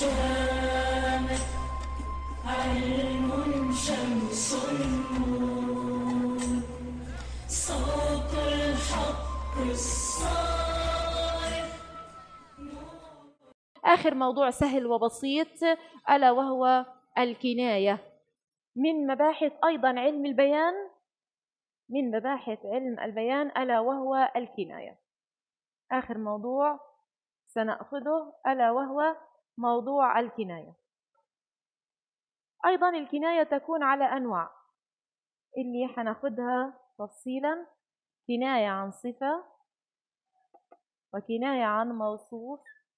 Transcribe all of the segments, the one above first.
شامت علم شمس النور صوت الحق الصارخ. آخر موضوع سهل وبسيط ألا وهو الكناية، من مباحث أيضا علم البيان، من مباحث علم البيان ألا وهو الكناية. آخر موضوع سنأخذه ألا وهو موضوع الكناية. أيضا الكناية تكون على أنواع اللي حناخدها تفصيلا: كناية عن صفة، وكناية عن موصوف،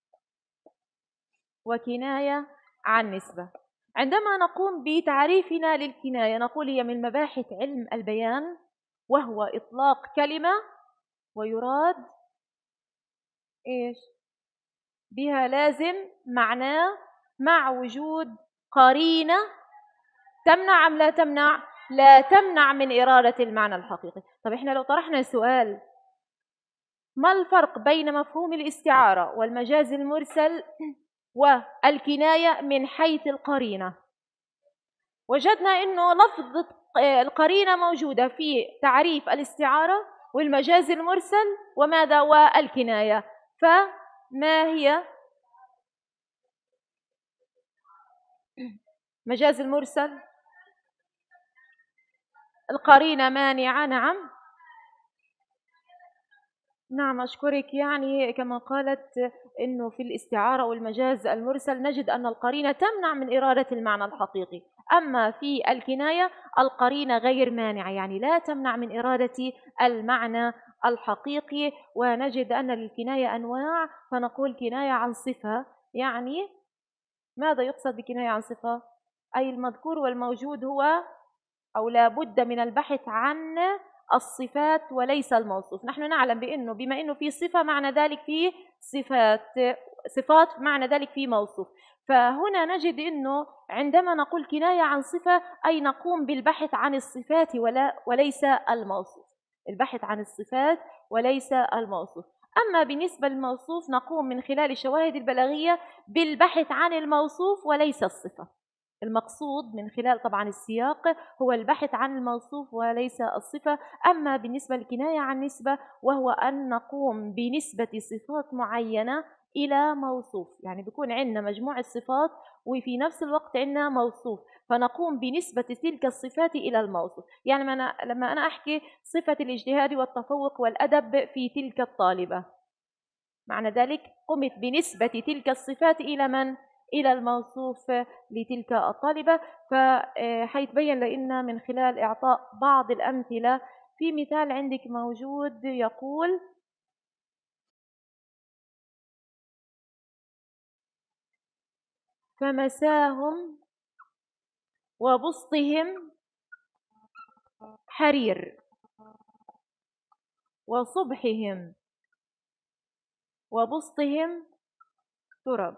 وكناية عن نسبة. عندما نقوم بتعريفنا للكناية نقول هي من مباحث علم البيان، وهو إطلاق كلمة ويراد إيش بها لازم معناه مع وجود قرينة تمنع أم لا تمنع؟ لا تمنع من إرادة المعنى الحقيقي. طب إحنا لو طرحنا سؤال: ما الفرق بين مفهوم الاستعارة والمجاز المرسل والكناية من حيث القرينة؟ وجدنا إنه لفظ القرينة موجودة في تعريف الاستعارة والمجاز المرسل وماذا؟ والكناية. فما هي؟ مجاز المرسل القرينة مانعة. نعم أشكرك. يعني كما قالت إنه في الاستعارة والمجاز المرسل نجد أن القرينة تمنع من إرادة المعنى الحقيقي، أما في الكناية القرينة غير مانعة، يعني لا تمنع من إرادة المعنى الحقيقي. ونجد أن للكناية أنواع، فنقول كناية عن صفة. يعني ماذا يقصد بكناية عن صفة؟ أي المذكور والموجود هو أو لا بد من البحث عن الصفات وليس الموصوف. نحن نعلم بأنه بما أنه في صفة معنى ذلك في صفات معنى ذلك في موصوف. فهنا نجد أنه عندما نقول كناية عن صفة أي نقوم بالبحث عن الصفات وليس الموصوف، البحث عن الصفات وليس الموصوف. أما بالنسبة للموصوف نقوم من خلال الشواهد البلاغية بالبحث عن الموصوف وليس الصفة. المقصود من خلال طبعا السياق هو البحث عن الموصوف وليس الصفة. أما بالنسبة للكناية عن نسبة وهو أن نقوم بنسبة صفات معينة إلى موصوف، يعني بيكون عندنا مجموعة صفات وفي نفس الوقت عندنا موصوف، فنقوم بنسبة تلك الصفات إلى الموصوف. يعني لما أنا أحكي صفة الاجتهاد والتفوق والأدب في تلك الطالبة، معنى ذلك قمت بنسبة تلك الصفات إلى من؟ إلى الموصوف لتلك الطالبة. فحيتبين لنا من خلال إعطاء بعض الأمثلة. في مثال عندك موجود يقول: فمساهم وبسطهم حرير، وصبحهم وبسطهم تراب.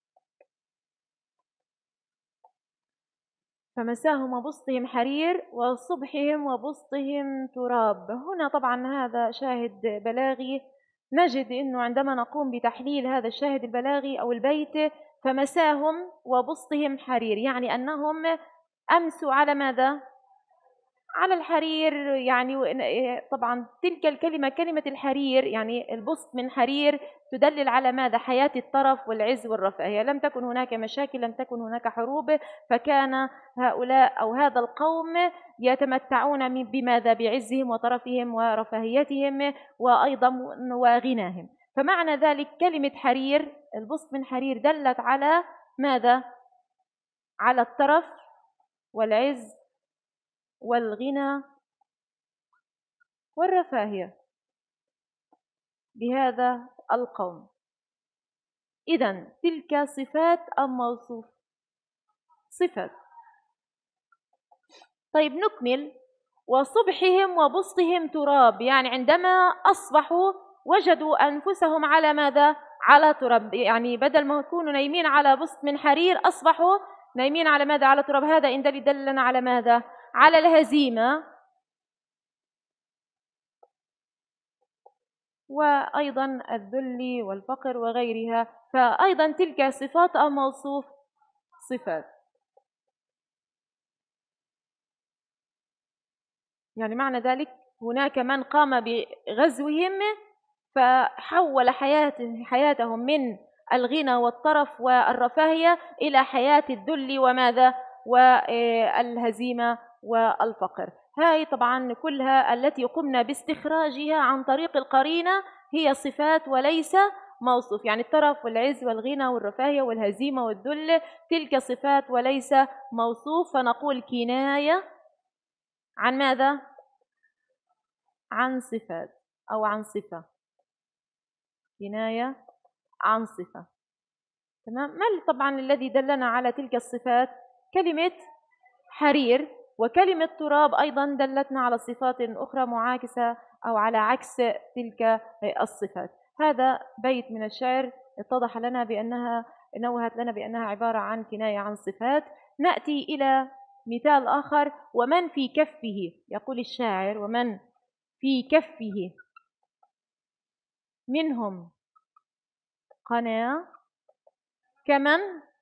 فمساهم وبسطهم حرير وصبحهم وبسطهم تراب. هنا طبعا هذا شاهد بلاغي، نجد أنه عندما نقوم بتحليل هذا الشاهد البلاغي أو البيت: فمساهم وبسطهم حرير، يعني أنهم أمسوا على ماذا؟ على الحرير. يعني طبعا تلك الكلمة كلمة الحرير يعني البسط من حرير تدلل على ماذا؟ حياة الترف والعز والرفاهية. لم تكن هناك مشاكل، لم تكن هناك حروب، فكان هؤلاء أو هذا القوم يتمتعون بماذا؟ بعزهم وطرفهم ورفاهيتهم وأيضا وغناهم. فمعنى ذلك كلمة حرير البسط من حرير دلت على ماذا؟ على الترف والعز والغنى والرفاهية بهذا القوم. إذن تلك صفات أم موصوف؟ صفات. طيب نكمل: وصبحهم وبسطهم تراب، يعني عندما أصبحوا وجدوا أنفسهم على ماذا؟ على تراب. يعني بدل ما يكونوا نايمين على بسط من حرير أصبحوا نايمين على ماذا؟ على تراب. هذا إن دلنا على ماذا؟ على الهزيمة وأيضا الذل والفقر وغيرها، فأيضا تلك صفات أو موصوف صفات. يعني معنى ذلك هناك من قام بغزوهم فحول حياتهم من الغنى والطرف والرفاهية إلى حياة الذل وماذا والهزيمة والفقر. هاي طبعا كلها التي قمنا باستخراجها عن طريق القرينة هي صفات وليس موصوف. يعني الطرف والعز والغنى والرفاهية والهزيمة والذل تلك صفات وليس موصوف، فنقول كناية عن ماذا؟ عن صفات أو عن صفة، كناية عن صفة. تمام. ما طبعا الذي دلنا على تلك الصفات؟ كلمة حرير، وكلمة تراب أيضا دلتنا على صفات أخرى معاكسة أو على عكس تلك الصفات. هذا بيت من الشعر اتضح لنا بأنها نوهت لنا بأنها عبارة عن كناية عن صفات. نأتي إلى مثال آخر: ومن في كفه، يقول الشاعر: ومن في كفه منهم قناة كمن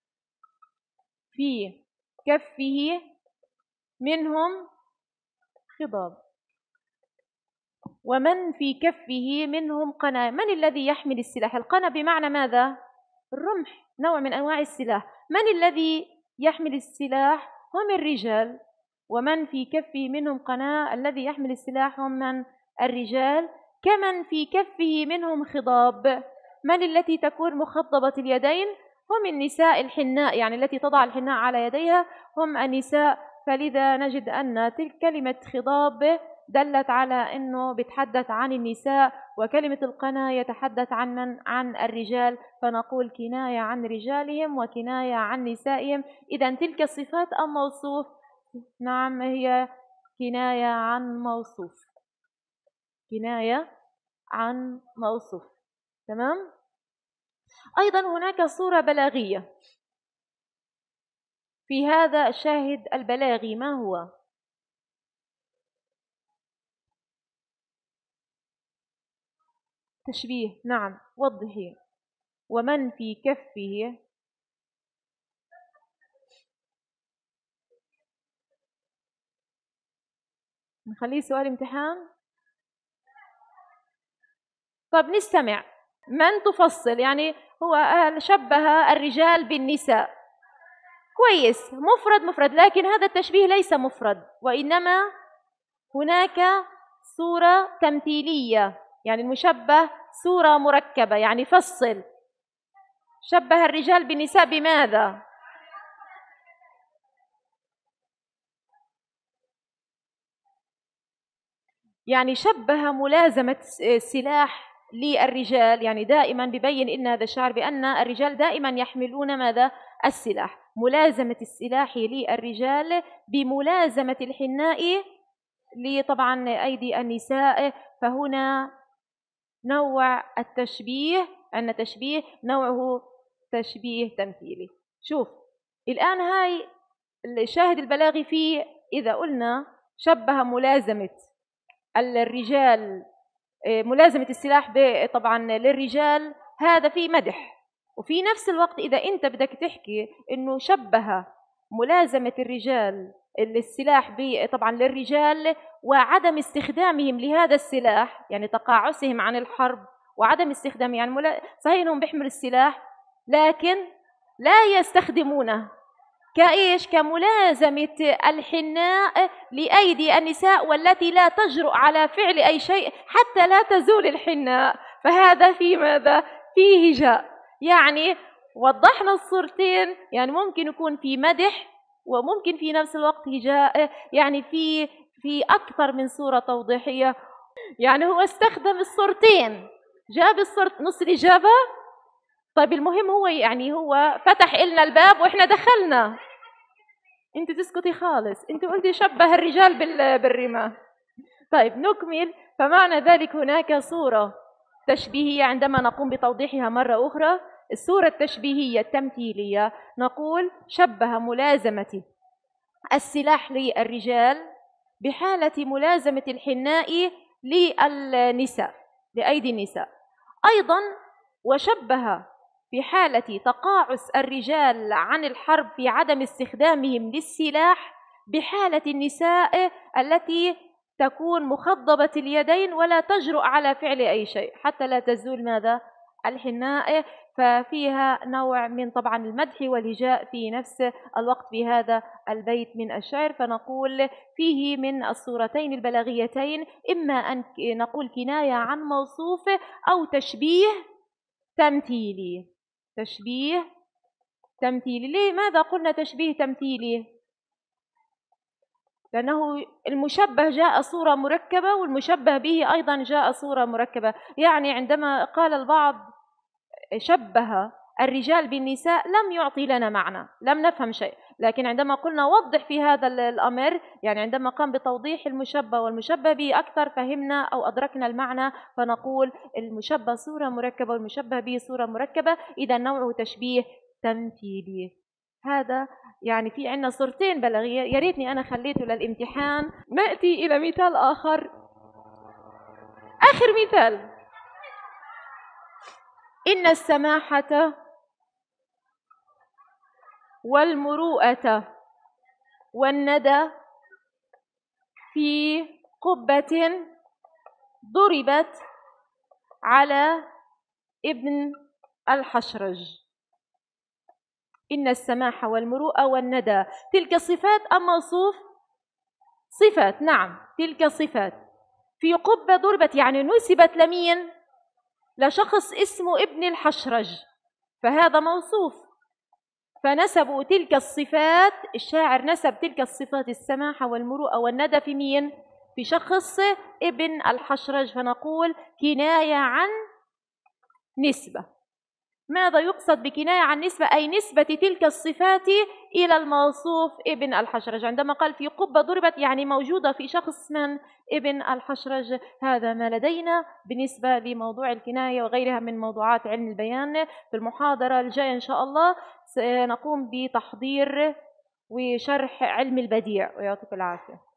في كفه منهم خضاب. ومن في كفه منهم قنا. من الذي يحمل السلاح؟ القنا بمعنى ماذا؟ الرمح، نوع من أنواع السلاح. من الذي يحمل السلاح؟ هم الرجال. ومن في كفه منهم قنا، الذي يحمل السلاح هم من؟ الرجال. كمن في كفه منهم خضاب. من التي تكون مخضبة اليدين؟ هم النساء الحناء، يعني التي تضع الحناء على يديها هم النساء. فلذا نجد أن تلك كلمة خضاب دلت على أنه بتحدث عن النساء، وكلمة القنا يتحدث عن من؟ عن الرجال. فنقول كناية عن رجالهم وكناية عن نسائهم. إذن تلك صفات أم موصوف؟ نعم، هي كناية عن موصوف، كناية عن موصوف. تمام. أيضا هناك صورة بلاغية في هذا الشاهد البلاغي. ما هو؟ تشبيه. نعم، وضحي. ومن في كفه، نخليه سؤال امتحان. طب نستمع. من تفصل؟ يعني هو شبه الرجال بالنساء، كويس، مفرد، لكن هذا التشبيه ليس مفرد، وإنما هناك صورة تمثيلية، يعني المشبه صورة مركبة. يعني فصل. شبه الرجال بالنساء بماذا؟ يعني شبه ملازمة السلاح للرجال، يعني دائما ببين إن هذا الشعر بأن الرجال دائما يحملون ماذا؟ السلاح. ملازمة السلاح للرجال بملازمة الحناء لطبعا أيدي النساء. فهنا نوع التشبيه، أن تشبيه نوعه تشبيه تمثيلي. شوف الآن هاي الشاهد البلاغي فيه، إذا قلنا شبه ملازمة الرجال، ملازمة السلاح طبعا للرجال، هذا فيه مدح. وفي نفس الوقت إذا أنت بدك تحكي إنه شبه ملازمة الرجال السلاح طبعا للرجال وعدم استخدامهم لهذا السلاح، يعني تقاعسهم عن الحرب وعدم استخدامهم، يعني صحيح إنهم بيحملوا السلاح لكن لا يستخدمونه، كإيش؟ كملازمة الحناء لأيدي النساء والتي لا تجرؤ على فعل أي شيء حتى لا تزول الحناء. فهذا في ماذا؟ فيه هجاء. يعني وضحنا الصورتين، يعني ممكن يكون في مدح وممكن في نفس الوقت هجاء، يعني في أكثر من صورة توضيحية. يعني هو استخدم الصورتين، جاب الصورة نص الإجابة. طيب المهم هو يعني هو فتح إلنا الباب وإحنا دخلنا. انت تسكتي خالص، انت قلتي شبه الرجال بالرماة. طيب نكمل. فمعنى ذلك هناك صورة تشبيهية عندما نقوم بتوضيحها مرة أخرى. الصورة التشبيهية التمثيلية نقول شبه ملازمة السلاح للرجال بحالة ملازمة الحناء للنساء. لأيدي النساء. أيضا وشبه في حالة تقاعس الرجال عن الحرب في عدم استخدامهم للسلاح بحالة النساء التي تكون مخضبة اليدين ولا تجرؤ على فعل أي شيء حتى لا تزول ماذا؟ الحناء. ففيها نوع من طبعا المدح والهجاء في نفس الوقت في هذا البيت من الشعر. فنقول فيه من الصورتين البلاغيتين إما أن نقول كناية عن موصوف أو تشبيه تمثيلي. تشبيه تمثيلي. لماذا قلنا تشبيه تمثيلي؟ لأنه المشبه جاء صورة مركبة والمشبه به أيضا جاء صورة مركبة. يعني عندما قال البعض شبه الرجال بالنساء لم يعطي لنا معنى، لم نفهم شيء. لكن عندما قلنا وضح في هذا الأمر، يعني عندما قام بتوضيح المشبه والمشبه به أكثر فهمنا أو أدركنا المعنى. فنقول المشبه صورة مركبة والمشبه به صورة مركبة، إذا نوعه تشبيه تمثيلي. هذا يعني في عندنا صورتين بلاغية، يا ريتني أنا خليته للامتحان. نأتي إلى مثال آخر. آخر مثال: إن السماحة والمروءة والندى في قبة ضربت على ابن الحشرج. إن السماحة والمروءة والندى، تلك صفات أم موصوف؟ صفات، نعم تلك صفات. في قبة ضربت يعني نسبت لمين؟ لشخص اسمه ابن الحشرج، فهذا موصوف. فنسبوا تلك الصفات، الشاعر نسب تلك الصفات السماحة والمروءة والندى في مين؟ في شخص ابن الحشرج. فنقول كناية عن نسبة. ماذا يقصد بكناية عن نسبة؟ أي نسبة تلك الصفات إلى الموصوف ابن الحشرج. عندما قال في قبة ضربت يعني موجودة في شخص من ابن الحشرج. هذا ما لدينا بالنسبة لموضوع الكناية وغيرها من موضوعات علم البيان. في المحاضرة الجاية إن شاء الله سنقوم بتحضير وشرح علم البديع، ويعطيك العافية.